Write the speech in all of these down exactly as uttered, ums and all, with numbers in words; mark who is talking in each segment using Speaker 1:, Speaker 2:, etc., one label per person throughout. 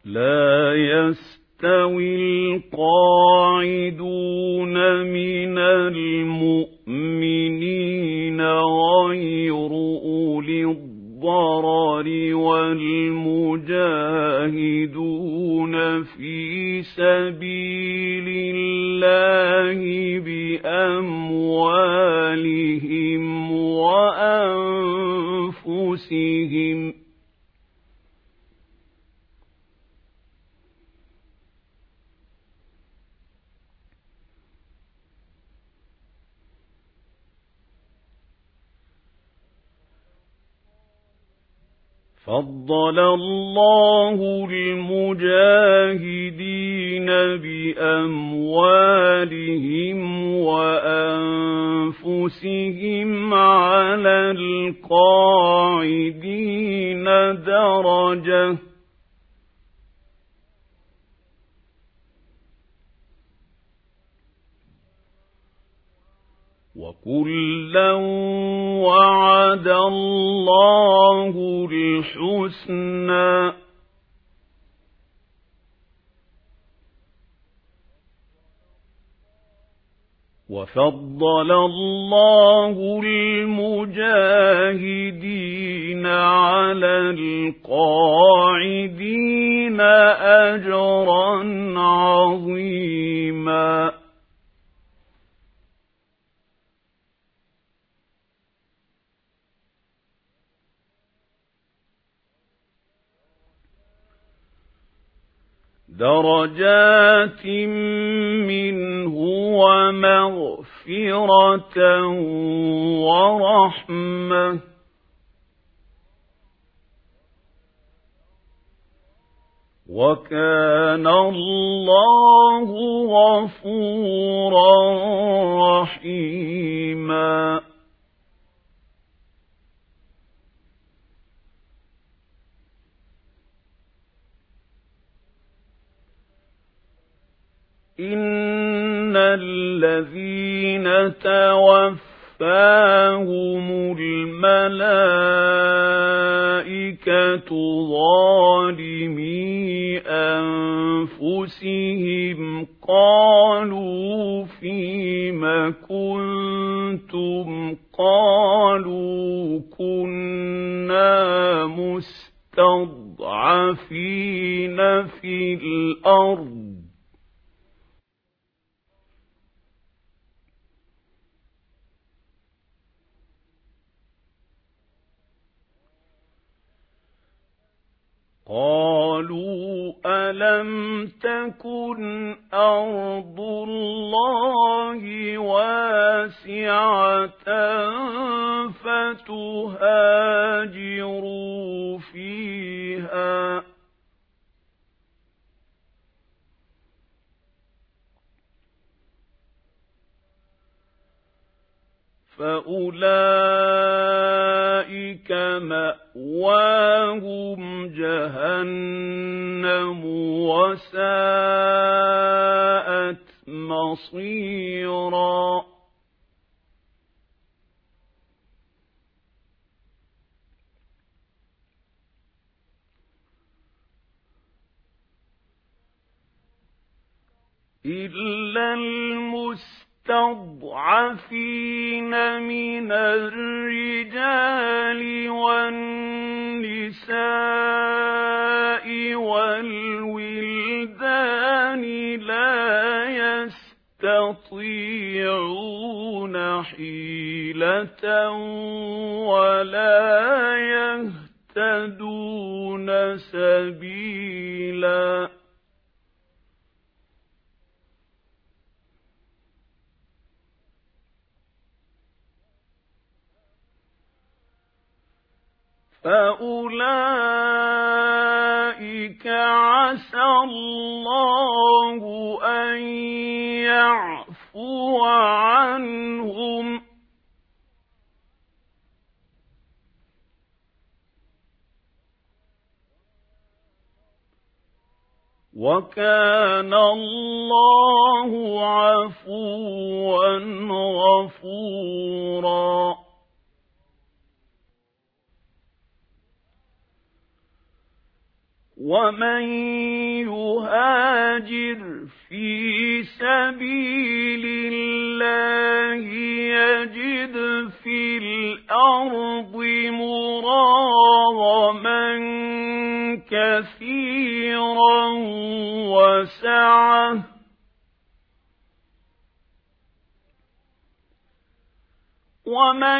Speaker 1: لا يستوي القاعدون من المؤمنين غير أولي الضرر والمجاهدون في سبيل الله بأموالهم وأنفسهم فضل الله المجاهدين بأموالهم وأنفسهم على القاعدين درجة وكلا وعد الله الحسنى وفضل الله المجاهدين على القاعدين أجرا عظيما درجات منه ومغفرة ورحمة وكان الله غفورا رحيما إن الذين توفاهم الملائكة ظالمي أنفسهم قالوا فيم كنتم قالوا كنا مستضعفين في الأرض قالوا ألم تكن أرض الله واسعة فتهاجروا فيها فأولئك مأواهم جهنم وساءت مصيرا إلا المستضعفين من الرجال والنساء والولدان لا يستطيعون حيلة ولا يهتدون سبيلا فأولئك عسى الله أن يعفو عنهم وكان الله عفوا غفورا ومن يهاجر في سبيل الله يجد في الأرض مراغما كثيرا وسعة ومن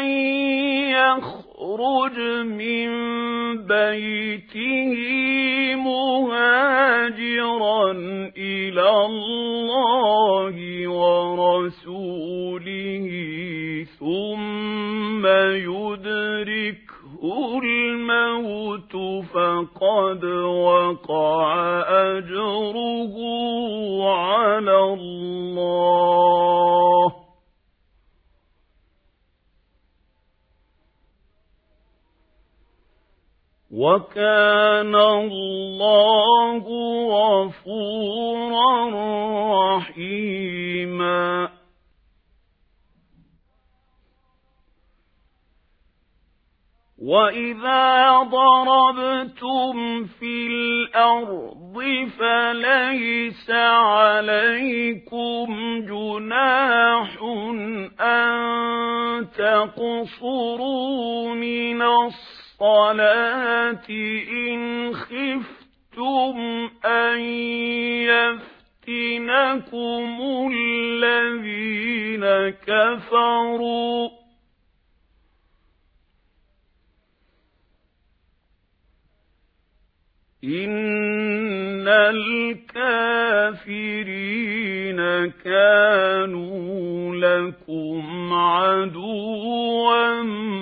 Speaker 1: يخرج من بيته مهاجرا إلى الله ورسوله ثم يدركه الموت فقد وقع أجره على الله وكان الله غفورا رحيما وإذا ضربتم في الأرض فليس عليكم جناح أن تقصروا من الصلاة إن خفتم أن يفتنكم الذين كفروا إن الكافرين كانوا لكم عدوا